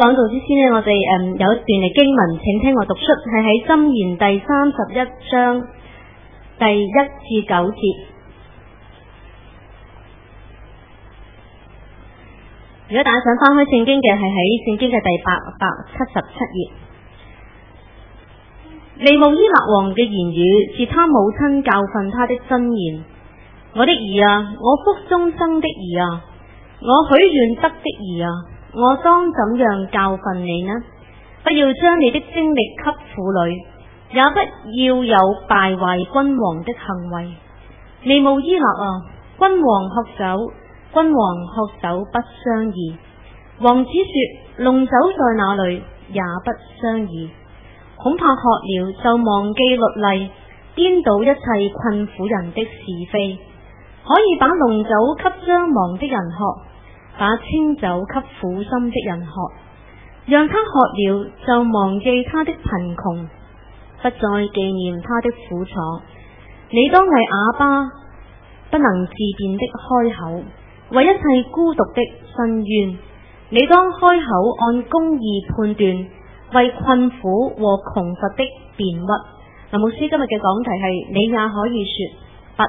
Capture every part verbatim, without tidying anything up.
講道之先呢，我哋誒、嗯、有一段嘅經文，請聽我讀出，係喺箴言第三十一章第一至九節。如果大家想翻開聖經嘅，係喺聖經嘅第八百七十七頁。利慕伊勒王嘅言語是他母親教訓他的真言。我的兒啊，我腹中生的兒啊，我許願得的兒啊，我當怎樣教訓你呢？不要將你的精力給婦女，也不要有敗壞君王的行為。利慕伊勒啊，君王喝酒，君王喝酒不相宜。王子說：濃酒在哪裏，也不相宜。恐怕喝了就忘記律例，顛倒一切困苦人的是非。可以把濃酒給將亡的人喝，把清酒給苦心的人喝，讓他喝了就忘記他的貧窮，不再紀念他的苦楚。你當為啞巴不能自辯的開口，為一切孤獨的申冤。你當開口按公義判斷，為困苦和窮乏的辯屈。嗱，牧師今日嘅講題係：你也可以說不。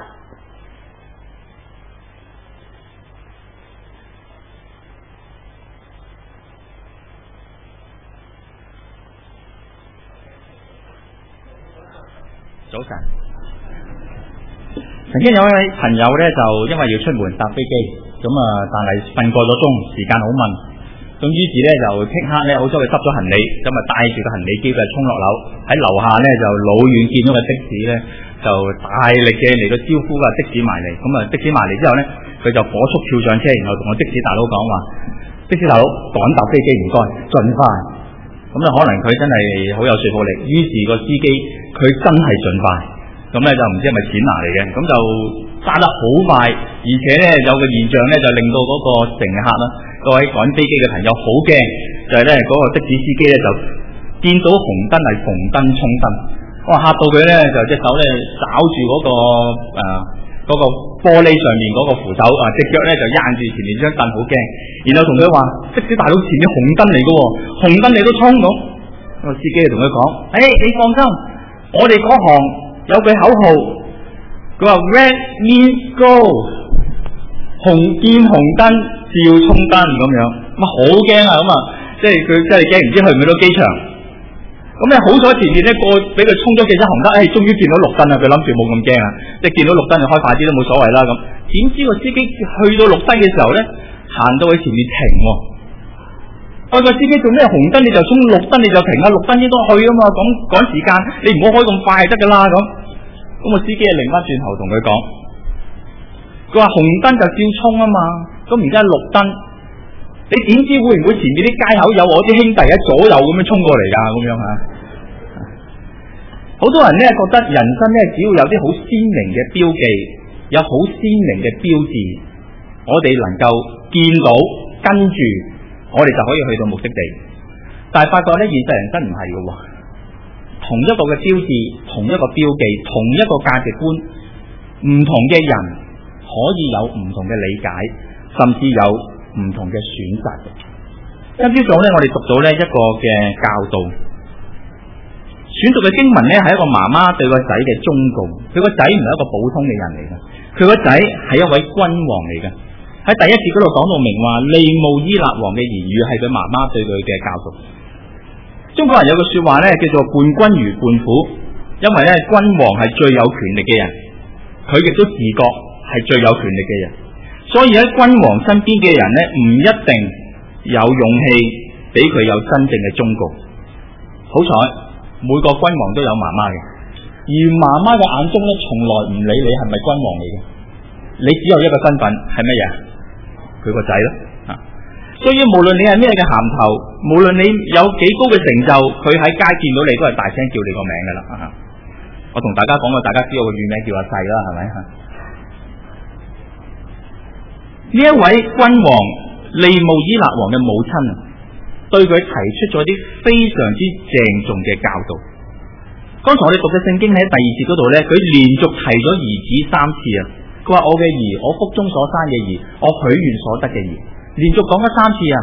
早晨，曾經有一位朋友咧，就因為要出門搭飛機，咁啊，但係瞓過咗鐘，時間好問，咁於是咧就即刻咧，好彩佢執咗行李，咁啊帶住個行李機佢衝落樓，喺樓下咧就老遠見到個的士咧，就大力嘅嚟到招呼個的士埋嚟，咁啊的士埋嚟之後咧，佢就火速跳上車，然後同個的士大佬講話：的士大佬趕搭飛機唔該，盡快。咁咧可能佢真係好有說服力，於是個司機佢真係盡快，咁咧就唔知係咪錢拿嚟嘅，咁就揸得好快，而且咧有個現象咧就令到嗰個乘客啦，各位趕飛機嘅朋友好驚，就係咧嗰個的士司機咧就見到紅燈係逢燈衝燈，哇嚇到佢咧就隻手咧抓住嗰個誒嗰個玻璃上面嗰個扶手啊，隻腳咧就掗住前面張凳好驚，然後同佢話：的士大佬前面紅燈嚟嘅，紅燈你都衝到。個司機就同佢講：誒、hey, 你放心，我哋嗰行有句口號，佢話 Red means go， 紅見紅燈照衝燈咁樣，咁啊好驚啊咁啊，即係佢真係驚唔知去唔去到機場。咁咧好彩前面咧個俾佢衝咗幾隻紅燈，誒、哎、終於見到綠燈啦，佢諗住冇咁驚啊，即係見到綠燈就開快啲都冇所謂啦咁。點知個司機去到綠燈嘅時候咧，行到去前面停喎。我個司機做咩紅燈你就衝，綠燈你就停啊？綠燈應該去啊嘛，趕趕時間，你唔好開咁快就得噶啦咁。咁個司機啊，擰翻轉頭同佢講，佢話紅燈就照衝啊嘛，咁而家綠燈，你點知會唔會前面啲街口有我啲兄弟喺左右咁樣衝過嚟噶？咁樣吓，好多人咧覺得人生咧只要有啲好鮮明嘅標記，有好鮮明嘅標誌，我哋能夠見到跟住。我哋就可以去到目的地，但係發覺咧，現實人生唔係嘅喎。同一個嘅標誌，同一個標記，同一個價值觀，唔同嘅人可以有唔同嘅理解，甚至有唔同嘅選擇。今朝早咧，我哋讀到呢一個嘅教導，選讀嘅經文咧係一個媽媽對個仔嘅忠告。佢個仔唔係一個普通嘅人嚟嘅，佢個仔係一位君王嚟嘅。喺第一節嗰度講到明話，利慕伊勒王嘅言語係佢媽媽對佢嘅教導。中國人有句說話咧，叫做伴君如伴虎，因為咧君王係最有權力嘅人，佢亦都自覺係最有權力嘅人，所以喺君王身邊嘅人咧，唔一定有勇氣俾佢有真正嘅忠告。好彩每個君王都有媽媽嘅，而媽媽嘅眼中咧，從來唔理你係咪君王嚟嘅，你只有一個身份係乜嘢？佢個仔咯，啊！所以無論你係咩嘅銜頭，無論你有幾高嘅成就，佢喺街見到你都係大聲叫你個名噶啦。啊！我同大家講過，大家知道個乳名叫阿細啦，係咪？呢一位君王利慕伊勒王嘅母親啊，對佢提出咗啲非常之鄭重嘅教導。剛才我哋讀嘅聖經喺第二節嗰度咧，佢連續提咗兒子三次啊。佢話我嘅兒，我腹中所生嘅兒，我許願所得嘅兒，連續講咗三次啊！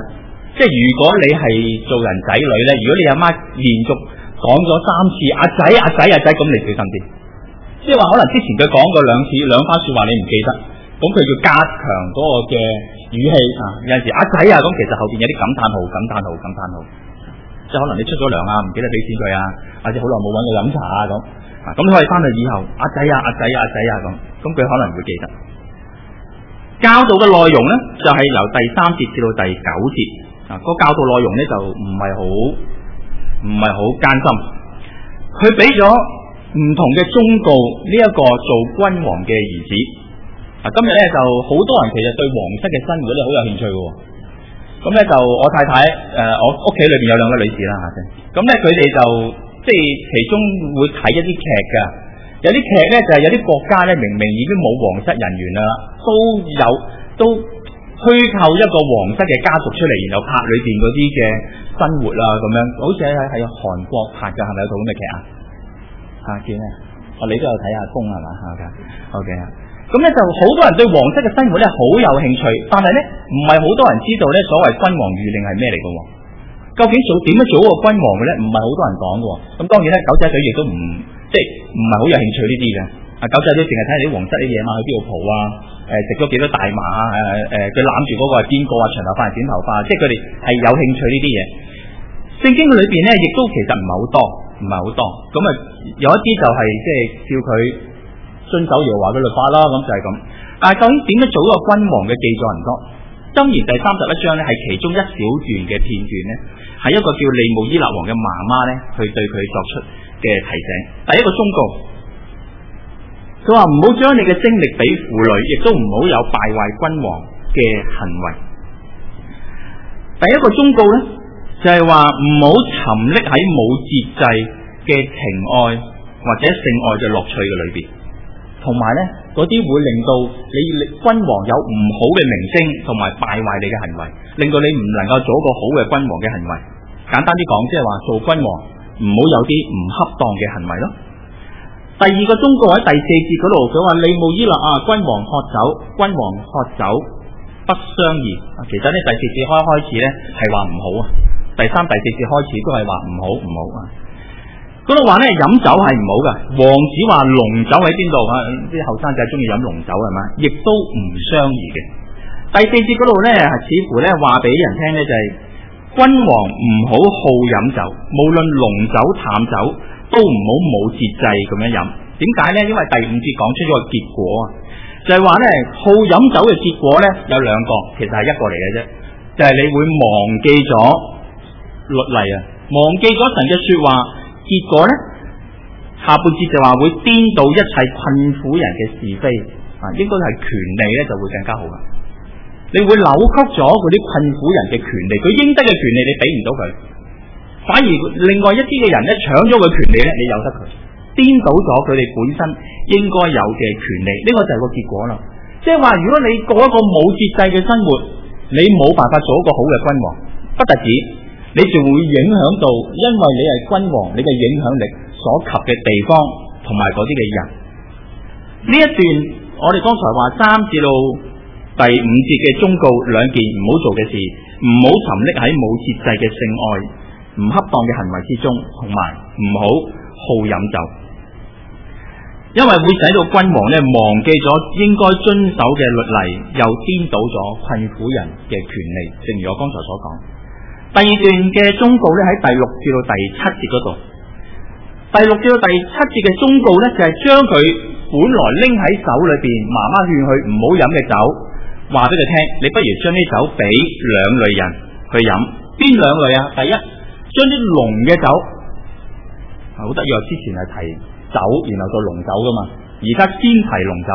即係如果你係做人仔女咧，如果你阿媽連續講咗三次阿仔阿仔阿仔，咁你小心啲。即係話可能之前佢講過兩次兩番說話你唔記得，咁佢要加強嗰個嘅語氣啊。有陣時阿仔啊，咁其實後邊有啲感嘆號、感嘆號、感嘆號，即係可能你出咗糧啊，唔記得俾錢佢啊，或者好耐冇揾佢飲茶啊咁啊，咁你可以翻去以後阿仔啊、阿仔啊、阿仔啊咁，咁佢可能會記得。教導嘅內容咧，就係、是、由第三節至到第九節啊，個教導內容咧就唔係好唔係好艱辛，佢俾咗唔同嘅忠告呢一個做君王嘅兒子啊。今日咧就好多人其實對皇室嘅生活咧好有興趣嘅，咁咧就我太太誒、呃，我屋企裏邊有兩個女士啦吓，咁咧佢哋就即係其中會睇一啲劇噶。有啲劇咧就係、是、有啲國家咧明明已經冇皇室人員啦，都有都虛構一個皇室嘅家族出嚟，然後拍裏邊嗰啲嘅生活啦咁樣，好似係係韓國拍嘅，係咪有套咁嘅劇啊？吓見啊！哦，你都有睇下宮係嘛？好嘅，好嘅。咁咧就好多人對皇室嘅生活咧好有興趣，但係咧唔係好多人知道咧所謂君王諭令係咩嚟嘅。究竟做點樣做一個君王嘅咧？唔係好多人講嘅。咁當然咧，狗仔隊亦都唔。即係唔係好有興趣呢啲嘅，啊狗仔都淨係睇下啲皇室啲嘢嘛，去邊度蒲啊，誒食咗幾多大麻啊，誒誒佢攬住嗰個係邊個啊，長頭髮係短頭髮，即係佢哋係有興趣呢啲嘢。聖經裏邊咧，亦都其實唔係好多，唔係好多，咁啊有一啲就係即係叫佢遵守耶和華嘅律法啦，咁就係咁。但係究竟點樣做一個君王嘅記載唔多？箴言第三十一章咧係其中一小段嘅片段咧，係一個叫利慕伊勒王嘅媽媽咧去對佢作出嘅提醒。第一個忠告，佢話唔好將你嘅精力俾婦女，亦都唔好有敗壞君王嘅行為。第一個忠告咧，就係話唔好沉溺喺冇節制嘅情愛或者性愛嘅樂趣嘅裏邊，同埋咧嗰啲會令到你君王有唔好嘅名聲，同埋敗壞你嘅行為，令到你唔能夠做一個好嘅君王嘅行為。簡單啲講，即係話做君王唔好有啲唔恰當嘅行為咯。第二個忠告喺第四節嗰度，佢話利慕伊勒啊，君王喝酒，君王喝酒不相宜。其實呢第四節開開始咧係話唔好啊，第三、第四節開始都係話唔好唔好啊。嗰度話咧飲酒係唔好噶，王子話濃酒喺邊度啊？啲後生仔中意飲濃酒係嘛，亦都唔相宜嘅。第四節嗰度咧係似乎咧話俾人聽咧就係、是、君王唔好好飲酒，無論濃酒淡酒都唔好冇節制咁樣飲。點解咧？因為第五節講出咗個結果啊，就係話咧好飲酒嘅結果咧有兩個，其實係一個嚟嘅啫，就係、是、你會忘記咗律例啊，忘記咗神嘅說話。結果咧，下半節就話會顛倒一切困苦人嘅是非啊，應該係權利咧就會更加好啦。你會扭曲咗嗰啲困苦人嘅權利，佢應得嘅權利你俾唔到佢，反而另外一啲嘅人咧搶咗佢權利咧，你由得佢，顛倒咗佢哋本身應該有嘅權利，呢、這個就係個結果啦。即係話，如果你過一個冇節制嘅生活，你冇辦法做一個好嘅君王，不特止。你就會影響到，因為你係君王，你嘅影響力所及嘅地方同埋嗰啲嘅人。呢一段我哋剛才話三至到第五節嘅忠告兩件唔好做嘅事，唔好沉溺喺冇節制嘅性愛、唔恰當嘅行為之中，同埋唔好好飲酒，因為會使到君王咧忘記咗應該遵守嘅律例，又顛倒咗困苦人嘅權利。正如我剛才所講。第二段嘅忠告咧喺第六至到第七節嗰度，第六至到第七節嘅忠告咧就係將佢本來拎喺手裏邊，媽媽勸佢唔好飲嘅酒，話俾佢聽，你不如將啲酒俾兩類人去飲。邊兩類啊？第一，將啲濃嘅酒，好得意啊！之前係提酒，然後到濃酒噶嘛，而家先提濃酒。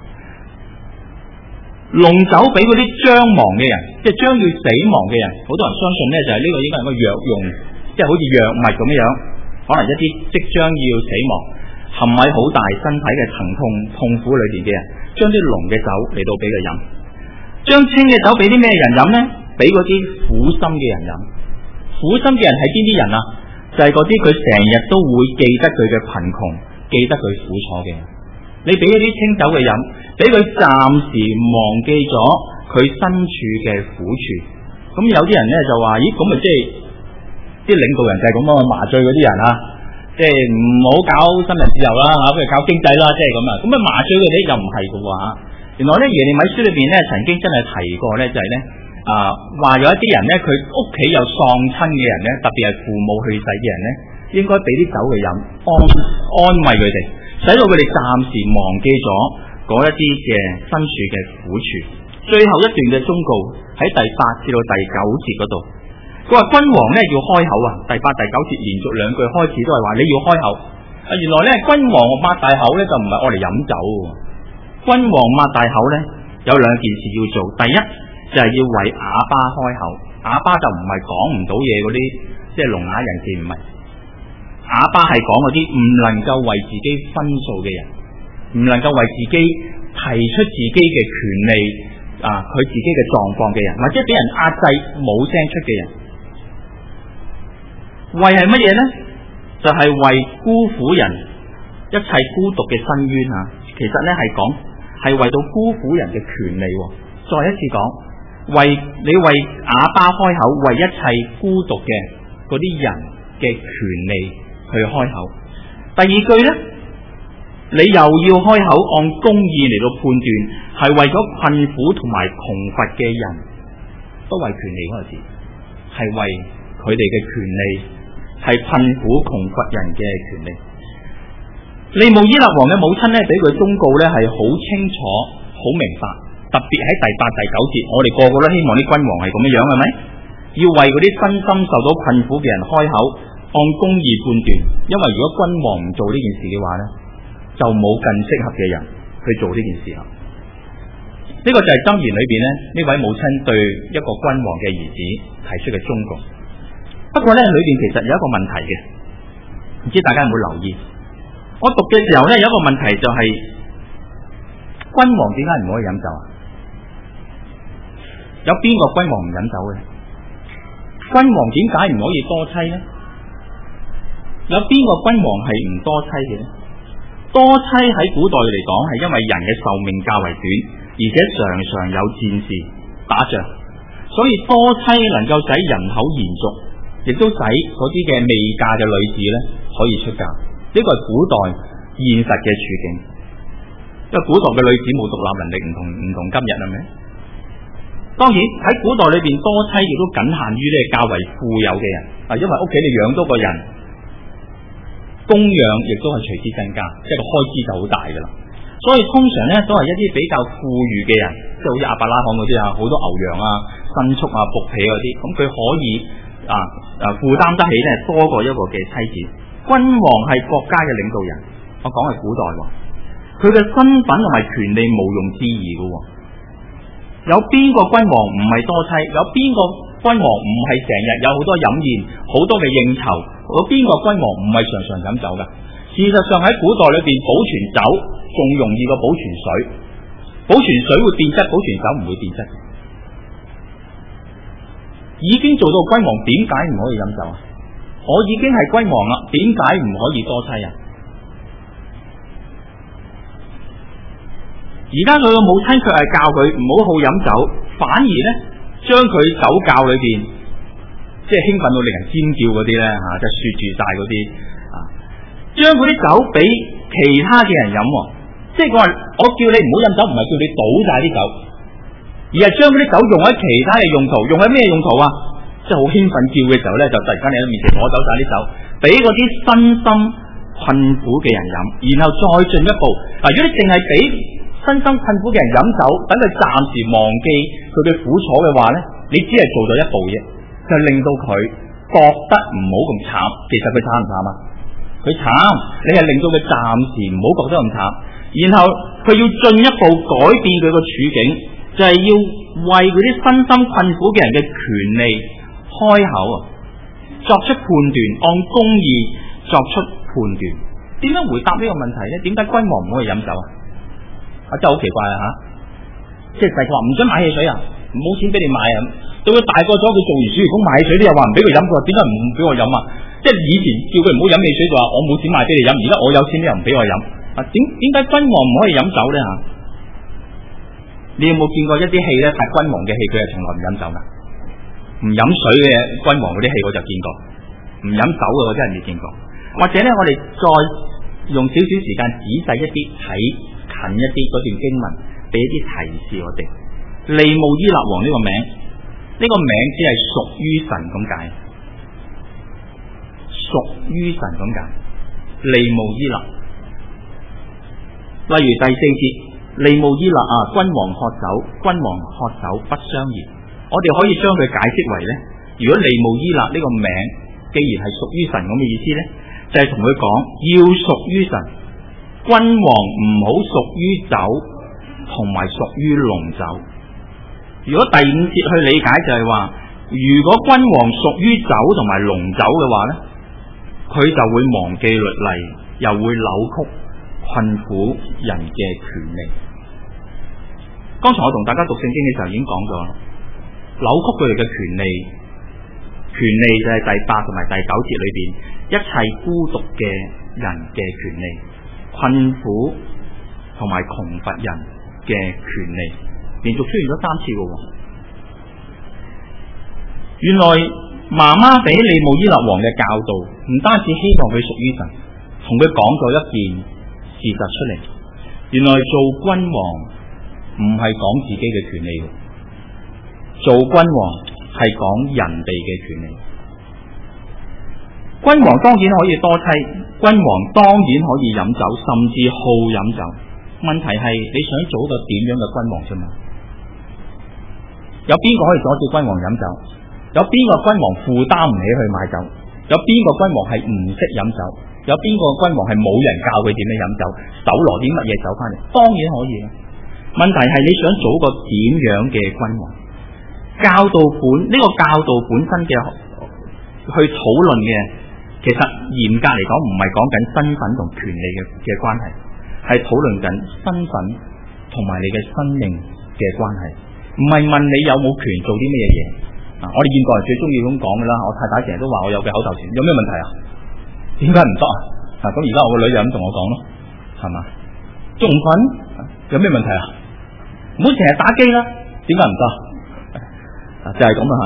濃酒俾嗰啲將亡嘅人，即係將要死亡嘅人，好多人相信咧就係、是、呢個應該係個藥用，即係好似藥物咁樣，可能一啲即將要死亡、陷喺好大身體嘅疼痛痛苦裏邊嘅人，將啲濃嘅酒嚟到俾佢飲。將清嘅酒俾啲咩人飲咧？俾嗰啲苦心嘅人飲。苦心嘅人係邊啲人啊？就係嗰啲佢成日都會記得佢嘅貧窮，記得佢苦楚嘅人。你俾一啲清酒嘅飲，俾佢暫時忘記咗佢身處嘅苦處， 咁有啲人咧就話：咦，咁咪即係啲領導人就係咁啊，麻醉嗰啲人啊，即係唔好搞新聞自由啦嚇，不如搞經濟啦，即係咁啊。咁啊麻醉嗰啲又唔係嘅喎嚇。原來咧耶利米書裏邊咧曾經真係提過咧，就係咧啊話有一啲人咧，佢屋企有喪親嘅人咧，特別係父母去世嘅人咧，應該俾啲酒去飲，安安慰佢哋，使到佢哋暫時忘記咗嗰一啲嘅身處嘅苦處。最後一段嘅忠告喺第八至到第九節嗰度，佢話君王咧要開口啊！第八、第九節連續兩句開始都係話你要開口啊！原來咧君王擘大口咧就唔係愛嚟飲酒，君王擘大口咧有兩件事要做。第一就係、是、要為啞巴開口，啞巴就唔係講唔到嘢嗰啲，即係聾啞人士唔係，啞巴係講嗰啲唔能夠為自己分訴嘅人，唔能夠為自己提出自己嘅權利啊，佢自己嘅狀況嘅人，或者俾人壓制冇聲出嘅人。為係乜嘢呢？就係、是、為孤苦人一切孤獨嘅深淵啊！其實咧係講係為到孤苦人嘅權利。再一次講，為你為啞巴開口，為一切孤獨嘅嗰啲人嘅權利去開口。第二句呢，你又要開口按公義嚟到判斷，係為咗困苦同埋窮乏嘅人，都為權利嗰個字，係為佢哋嘅權利，係困苦窮乏人嘅權利。利慕伊勒王嘅母親咧，俾佢忠告咧係好清楚、好明白。特別喺第八、第九節，我哋個個都希望啲君王係咁樣樣，係咪？要為嗰啲身心受到困苦嘅人開口，按公義判斷。因為如果君王唔做呢件事嘅話咧，就冇更適合嘅人去做呢件事啦。呢、這個就係箴言裏邊咧，呢位母親對一個君王嘅兒子提出嘅忠告。不過咧，裏邊其實有一個問題嘅，唔知大家有冇留意？我讀嘅時候咧，有一個問題就係、是、君王點解唔可以飲酒啊？有邊個君王唔飲酒嘅？君王點解唔可以多妻呢？有邊個君王係唔多妻嘅呢？多妻喺古代嚟講係因為人嘅壽命較為短，而且常常有戰事打仗，所以多妻能夠使人口延續，亦都使嗰啲嘅未嫁嘅女子咧可以出嫁。呢個係古代現實嘅處境，因為古代嘅女子冇獨立能力，唔同唔同今日係咪？當然喺古代裏邊多妻亦都僅限於咧較為富有嘅人，啊，因為屋企你養多個人，供養亦都係隨之增加，即係個開支就好大噶啦。所以通常咧都係一啲比較富裕嘅人，即係好似亞伯拉罕嗰啲啊，好多牛羊啊、牲畜啊、僕婢嗰啲，咁佢可以啊啊負擔得起咧多過一個嘅妻子。君王係國家嘅領導人，我講係古代喎，佢嘅身份同埋權利毋庸置疑嘅。有邊個君王唔係多妻？有邊個君王唔係成日有好多飲宴、好多嘅應酬？有邊個君王唔係常常飲酒噶？事實上喺古代裏邊，保存酒仲容易過保存水。保存水會變質，保存酒唔會變質。已經做到君王，點解唔可以飲酒啊？我已經係君王啦，點解唔可以多妻啊？而家佢個母親卻係教佢唔好好飲酒，反而咧將佢酒窖裏邊即係興奮到令人尖叫嗰啲咧吓，就雪住晒嗰啲啊，將嗰啲酒俾其他嘅人飲，即係佢話我叫你唔好飲酒，唔係叫你倒晒啲酒，而係將嗰啲酒用喺其他嘅用途，用喺咩用途啊？即係好興奮叫嘅時候咧，就突然間你喺面前攞走晒啲酒，俾嗰啲身心困苦嘅人飲，然後再進一步嗱，如果你淨係俾身心困苦嘅人飲酒，等佢暫時忘記佢嘅苦楚嘅話咧，你只係做咗一步啫，就令到佢覺得唔好咁慘。其實佢慘唔慘啊？佢慘，你係令到佢暫時唔好覺得咁慘，然後佢要進一步改變佢個處境，就係、是、要為嗰啲身心困苦嘅人嘅權利開口啊，作出判斷，按公義作出判斷。點樣回答呢個問題咧？點解君王唔可以飲酒啊？啊，真係好奇怪啊！吓，即係細個話唔准買汽水啊，冇錢俾你買啊。到佢大個咗，佢做完暑期工買汽水，啲又話唔俾佢飲，佢話點解唔俾我飲啊？即係以前叫佢唔好飲汽水，就話我冇錢買俾你飲，而家我有錢，你又唔俾我飲啊？點點解君王唔可以飲酒咧？吓，你有冇見過一啲戲咧？係君王嘅戲，佢係從來唔飲酒噶。 唔飲水嘅君王嗰啲戲我就見過，唔飲酒嘅我真係未見過。或者咧，我哋再用少少時間仔細一啲睇近一啲嗰段經文，俾一啲提示我哋。利慕伊勒王呢個名，呢、這個名只係屬於神咁解，屬於神咁解。利慕伊勒，例如第四節，利慕伊勒啊，君王喝酒，君王喝酒不相宜。我哋可以將佢解釋為咧，如果利慕伊勒呢個名既然係屬於神咁嘅意思咧，就係同佢講要屬於神，君王唔好屬於酒同埋屬於濃酒。如果第五節去理解就係話，如果君王屬於酒同埋濃酒嘅話咧，佢就會忘記律例，又會扭曲困苦人嘅權利。剛才我同大家讀聖經嘅時候已經講咗，扭曲佢哋嘅權利，權利就係第八同埋第九節裏邊一切孤獨嘅人嘅權利，困苦同埋窮乏人嘅權利，連續出現咗三次嘅。原來媽媽俾利慕伊勒王嘅教導，唔單止希望佢屬於神，同佢講咗一件事實出嚟。原來做君王唔係講自己嘅權利，做君王係講人哋嘅權利。君王當然可以多妻，君王當然可以飲酒，甚至好飲酒。問題係你想做一個點樣嘅君王啫嘛？有邊個可以阻止君王飲酒？有邊個君王負擔唔起去買酒？有邊個君王係唔識飲酒？有邊個君王係冇人教佢點樣飲酒？搜羅啲乜嘢酒翻嚟？當然可以。問題係你想做一個點樣嘅君王？教導本呢、這個教導本身嘅去討論嘅，其實嚴格嚟講唔係講緊身份同權利嘅嘅關係，係討論緊身份同埋你嘅生命嘅關係，唔係問你有冇權做啲咩嘢。啊！我哋現代人最中意咁講噶啦，我太太成日都話我有嘅口頭禪，有咩問題啊？點解唔得啊？嗱，咁而家我個女就咁同我講咯，係嘛？仲唔瞓？有咩問題啊？唔好成日打機啦，點解唔得？啊，就係咁啊吓！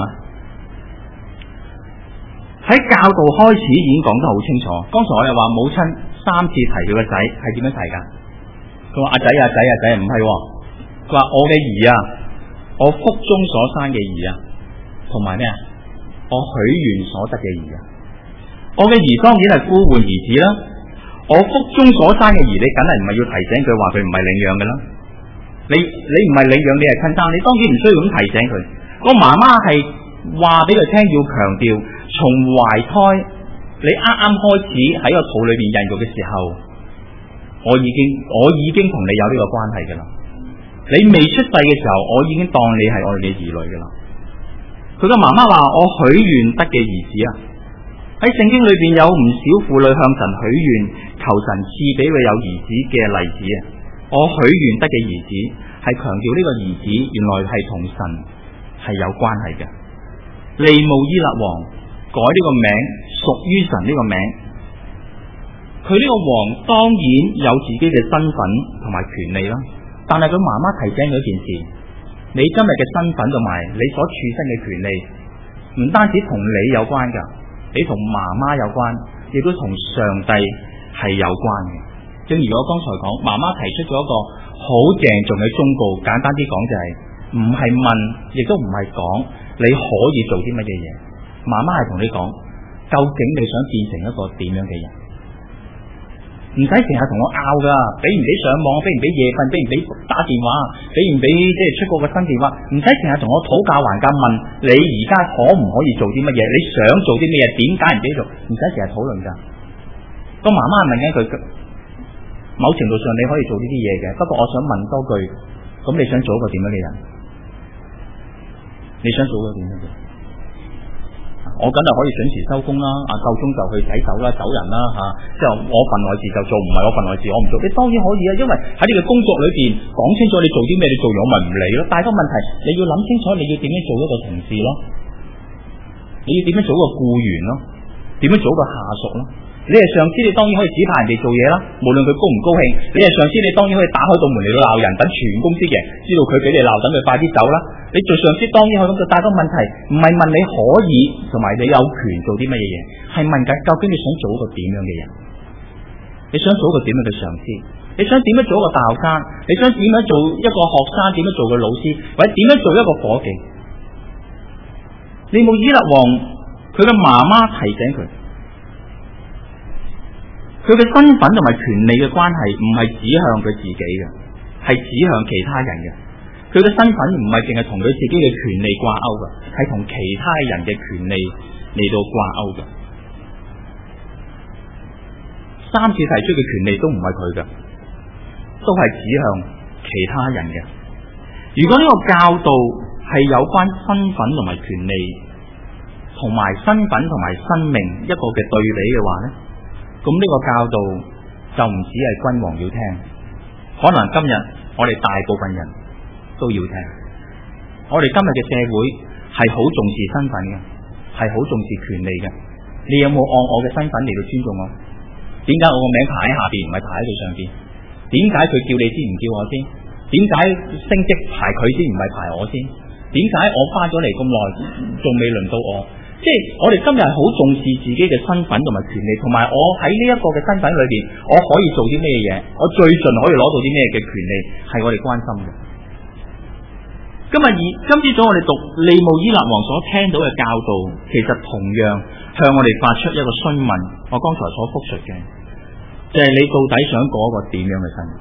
喺教導開始已經講得好清楚。剛才我又話母親三次提佢個仔係點樣提噶？佢話阿仔啊仔啊仔，唔係，佢話我嘅兒啊，我腹中所生嘅兒啊。同埋咩啊？我許願所得嘅兒啊！我嘅兒當然係呼喚兒子啦。我腹中所生嘅兒，你梗係唔係要提醒佢話佢唔係領養嘅啦？你你唔係領養，你係親生，你當然唔需要咁提醒佢。個媽媽係話俾佢聽，要強調從懷胎你啱啱開始喺個肚裏邊孕育嘅時候，我已經我已經同你有呢個關係嘅啦。你未出世嘅時候，我已經當你係我哋嘅兒女嘅啦。佢個媽媽話：我許願得嘅兒子啊！喺聖經裏邊有唔少婦女向神許願，求神賜俾佢有兒子嘅例子啊！我許願得嘅兒子係強調呢個兒子原來係同神係有關係嘅。利慕伊勒王改呢個名，屬於神呢個名，佢呢個王當然有自己嘅身份同埋權利啦。但係佢媽媽提醒佢一件事。你今日嘅身份同埋你所處身嘅權利，唔單止同你有關噶，你同媽媽有關，亦都同上帝係有關嘅。正如我剛才講，媽媽提出咗一個好鄭重嘅忠告，簡單啲講就係唔係問，亦都唔係講你可以做啲乜嘢嘢。媽媽係同你講，究竟你想變成一個點樣嘅人？唔使成日同我拗噶，俾唔俾上網，俾唔俾夜瞓，俾唔俾打電話，俾唔俾即係出過個新電話，唔使成日同我討價還價，問你而家可唔可以做啲乜嘢？你想做啲咩嘢？點解唔俾做？唔使成日討論噶。個媽媽問緊佢，某程度上你可以做呢啲嘢嘅，不過我想問多句，咁你想做一個點樣嘅人？你想做一個點樣嘅人？我梗係可以準時收工啦，啊夠鐘就去洗手啦，走人啦吓，即係我份內事就做，唔係我份內事我唔做。你當然可以啊，因為喺你嘅工作裏邊講清楚你做啲咩，你做咗我咪唔理咯。但係個問題，你要諗清楚你要點樣做一個同事咯，你要點樣做一個僱員咯，點樣做一個下屬咯。 你係上司，你當然可以指派人哋做嘢啦，無論佢高唔高興。你係上司，你當然可以打開道門嚟到鬧人，等全公司嘅人知道佢俾你鬧，等佢快啲走啦。你做上司當然可以咁做，但係個問題唔係問你可以同埋你有權做啲乜嘢嘢，係問緊究竟你想做一個點樣嘅人？你想做一個點樣嘅上司？你想點樣做一個大學生？你想點樣做一個學生？點樣做個老師？或者點樣做一個伙計？利慕伊勒王佢嘅媽媽提醒佢，佢嘅身份同埋權利嘅關係唔係指向佢自己嘅，係指向其他人嘅。佢嘅身份唔係淨係同佢自己嘅權利掛鈎嘅，係同其他人嘅權利嚟到掛鈎嘅。三次提出嘅權利都唔係佢嘅，都係指向其他人嘅。如果呢個教導係有關身份同埋權利，同埋身份同埋生命一個嘅對比嘅話呢，咁呢個教導就唔止係君王要聽，可能今日我哋大部分人都要聽。我哋今日嘅社會係好重視身份嘅，係好重視權利嘅。你有冇按我嘅身份嚟到尊重我？點解我個名排喺下邊，唔係排喺佢上邊？點解佢叫你先唔叫我先？點解升職排佢先，唔係排我先？點解我翻咗嚟咁耐，仲未輪到我？即係我哋今日係好重視自己嘅身份同埋權利，同埋我喺呢一個嘅身份裏邊，我可以做啲咩嘢？我最盡可以攞到啲咩嘅權利，係我哋關心嘅。今日而今朝早我哋讀利慕伊勒王所聽到嘅教導，其實同樣向我哋發出一個詢問。我剛才所複述嘅，就係、是、你到底想過一個點樣嘅生活？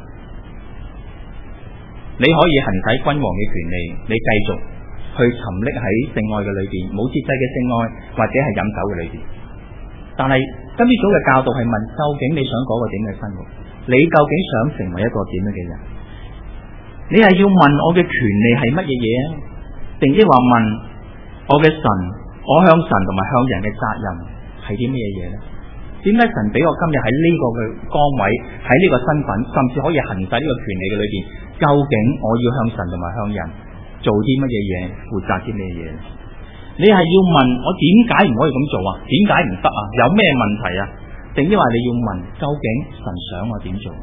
你可以行使君王嘅權利，你繼續去沉溺喺性愛嘅裏邊，冇節制嘅性愛，或者係飲酒嘅裏邊。但係今朝早嘅教導係問，究竟你想過一個點嘅生活？你究竟想成為一個點樣嘅人？你係要問我嘅權利係乜嘢嘢啊？定抑或問我嘅神，我向神同埋向人嘅責任係啲咩嘢咧？點解神俾我今日喺呢個嘅崗位，喺呢個身份，甚至可以行使呢個權利嘅裏邊？究竟我要向神同埋向人做啲乜嘢嘢，負責啲咩嘢？你係要問我點解唔可以咁做啊？點解唔得啊？有咩問題啊？定抑或你要問究竟神想我點做？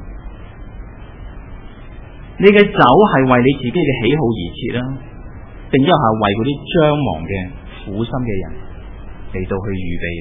你嘅酒係為你自己嘅喜好而設啦，定抑或係為嗰啲將亡嘅苦心嘅人嚟到去預備？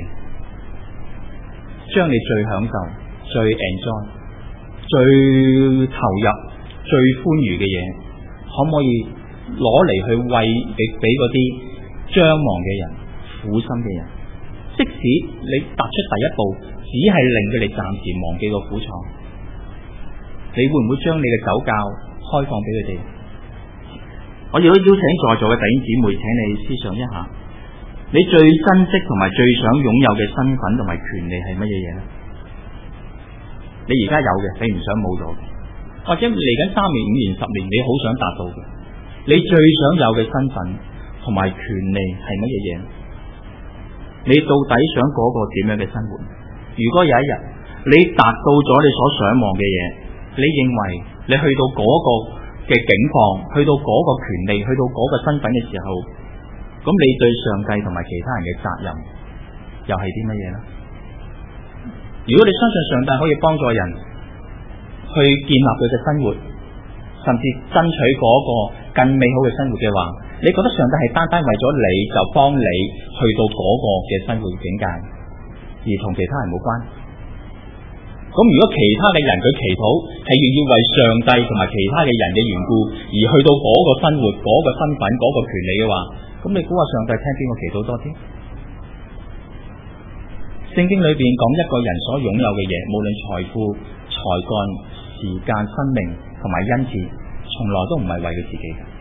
將你最享受、最 enjoy、最投入、最歡愉嘅嘢，可唔可以攞嚟去餵俾俾嗰啲將亡嘅人、苦心嘅人？即使你踏出第一步，只係令佢哋暫時忘記個苦楚，你會唔會將你嘅酒窖開放俾佢哋？我亦都邀請在座嘅弟兄姊妹，請你思想一下，你最珍惜同埋最想擁有嘅身份同埋權利係乜嘢嘢咧？你而家有嘅，你唔想冇咗嘅，或者嚟緊三年、五年、十年，你好想達到嘅，你最想有嘅身份同埋權利係乜嘢嘢？你到底想過一個點樣嘅生活？如果有一日你達到咗你所想望嘅嘢，你認為你去到嗰個嘅境況，去到嗰個權利，去到嗰個身份嘅時候，咁你對上帝同埋其他人嘅責任又係啲乜嘢呢？如果你相信上帝可以幫助人去建立佢嘅生活，甚至爭取嗰個更美好嘅生活嘅話，你覺得上帝係單單為咗你就幫你去到嗰個嘅生活境界，而同其他人冇關？咁如果其他嘅人佢祈禱係願意為上帝同埋其他嘅人嘅緣故而去到嗰個生活、嗰個身份、嗰個權利嘅話，咁你估下上帝聽邊個祈禱多啲？聖經裏邊講一個人所擁有嘅嘢，無論財富、才幹、時間、生命同埋恩賜，從來都唔係為佢自己嘅。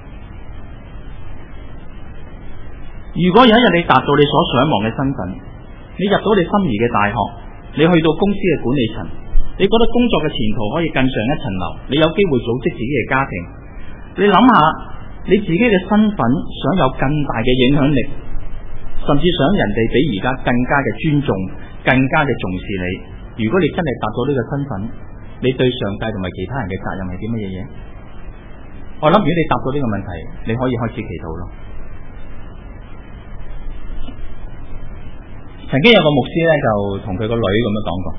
如果有一日你達到你所想望嘅身份，你入到你心儀嘅大學，你去到公司嘅管理層，你覺得工作嘅前途可以更上一層樓，你有機會組織自己嘅家庭，你諗下你自己嘅身份想有更大嘅影響力，甚至想人哋比而家更加嘅尊重，更加嘅重視你。如果你真係達到呢個身份，你對上帝同埋其他人嘅責任係啲乜嘢嘢？我諗如果你答到呢個問題，你可以開始祈禱咯。 曾經有個牧師咧就同佢個女咁樣講過，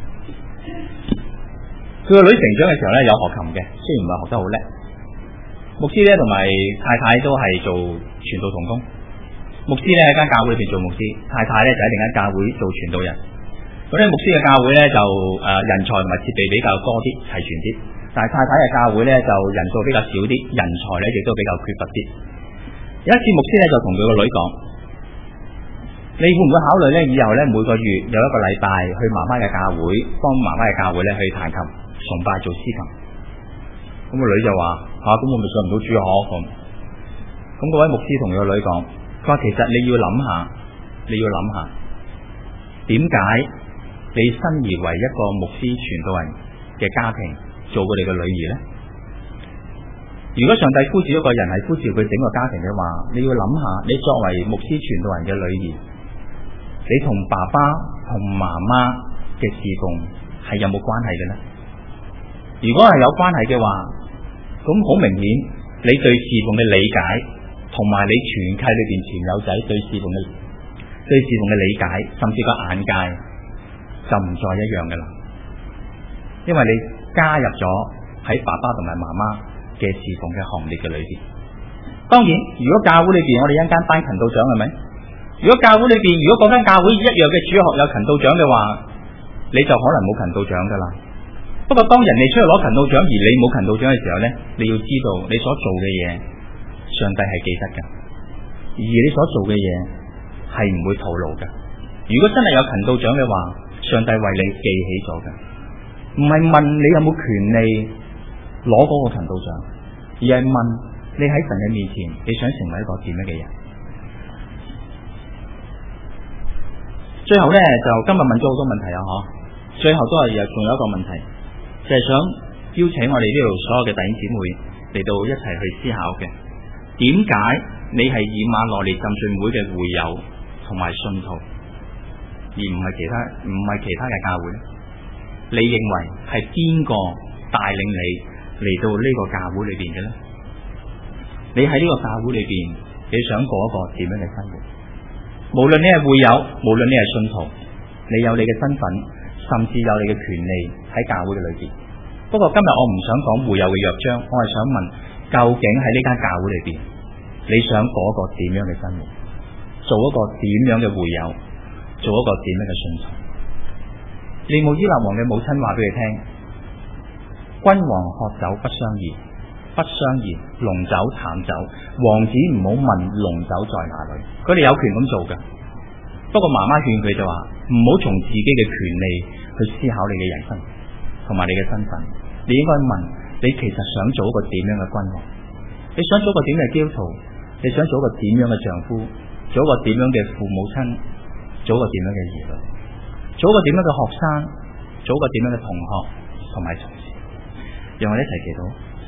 佢個女成長嘅時候咧有學琴嘅，雖然唔係學得好叻。牧師咧同埋太太都係做傳道同工，牧師咧喺間教會裏邊做牧師，太太咧就喺另一間教會做傳道人。咁咧牧師嘅教會咧就誒、呃、人才同埋設備比較多啲，齊全啲，但係太太嘅教會咧就人數比較少啲，人才咧亦都比較缺乏啲。有一次牧師咧就同佢個女講，你會唔會考慮咧以後咧每個月有一個禮拜去媽媽嘅教會，幫媽媽嘅教會咧去彈琴崇拜做司琴？咁個女就話吓，咁、啊、我咪上唔到主學咁。咁嗰位牧師同佢個女講，佢話其實你要諗下，你要諗下，點解你生而為一個牧師傳道人嘅家庭做佢哋嘅女兒呢？如果上帝呼召一個人係呼召佢整個家庭嘅話，你要諗下，你作為牧師傳道人嘅女兒，你同爸爸同媽媽嘅侍奉係有冇關係嘅呢？如果係有關係嘅話，咁好明顯，你對侍奉嘅理解，同埋你全契裏邊全友仔對侍奉嘅對侍奉嘅理解，甚至個眼界就唔再一樣嘅啦。因為你加入咗喺爸爸同埋媽媽嘅侍奉嘅行列嘅裏邊。當然，如果教會裏邊我哋一間班勤道長係咪？如果教會裏邊如果嗰間教會一樣嘅主學有勤道長嘅話，你就可能冇勤道長噶啦。不過當人哋出去攞勤道獎而你冇勤道獎嘅時候呢，你要知道你所做嘅嘢，上帝係記得嘅，而你所做嘅嘢係唔會徒勞嘅。如果真係有勤道獎嘅話，上帝為你記起咗嘅，唔係問你有冇權利攞嗰個勤道獎，而係問你喺神嘅面前，你想成為一個點樣嘅人。最後呢，就今日問咗好多問題啊，嗬，最後都係又仲有一個問題。就係想邀請我哋呢度所有嘅弟兄姊妹嚟到一齊去思考嘅，點解你係以馬內利浸信會嘅會友同埋信徒，而唔係其他唔係其他嘅教會呢？你認為係邊個帶領你嚟到呢個教會裏邊嘅呢？你喺呢個教會裏邊，你想過一個點樣嘅生活？無論你係會友，無論你係信徒，你有你嘅身份，甚至有你嘅權利喺教會嘅裏邊。不過今日我唔想講會友嘅約章，我係想問，究竟喺呢間教會裏邊，你想過一個點樣嘅生活？做一個點樣嘅會友？做一個點樣嘅信徒？利慕伊勒王嘅母親話俾你聽：君王喝酒不相宜，不相宜濃酒淡酒，王子唔好問濃酒在哪裏。佢哋有權咁做嘅。不過媽媽勸佢就話，唔好從自己嘅權利去思考你嘅人生同埋你嘅身份，你應該問你其實想做一個點樣嘅君王？你想做一個點樣嘅基督徒？你想做一個點樣嘅丈夫？做一個點樣嘅父母親？做一個點樣嘅兒女？做一個點樣嘅學生？做一個點樣嘅同學同埋同事？讓我哋一齊祈禱。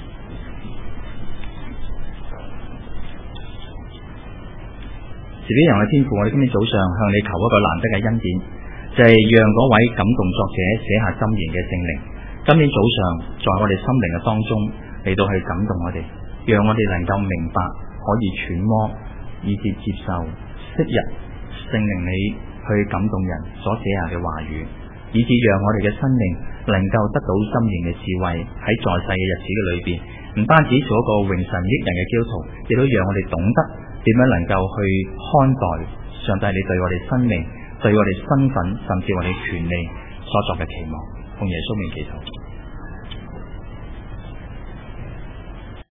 慈悲人嘅天父，我哋今天早上向你求一個難得嘅恩典，就係、是、讓嗰位感動作者寫下箴言嘅聖靈，今天早上在我哋心靈嘅當中嚟到去感動我哋，讓我哋能夠明白，可以揣摩，以至接受昔日聖靈你去感動人所寫下嘅話語，以至讓我哋嘅生命能夠得到箴言嘅智慧，喺在，在世嘅日子嘅裏邊，唔單止做一個榮神益人嘅基督徒，亦都讓我哋懂得點樣能夠去看待上帝你對我哋生命、對我哋身份，甚至我哋權利所作嘅期望，奉耶穌名祈禱。